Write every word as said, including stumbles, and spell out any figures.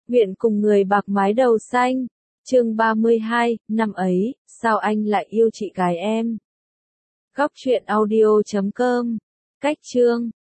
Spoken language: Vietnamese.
Nguyện cùng người bạc mái đầu xanh. Chương ba mươi hai, năm ấy, sao anh lại yêu chị gái em? Góc truyện audio chấm com. Cách chương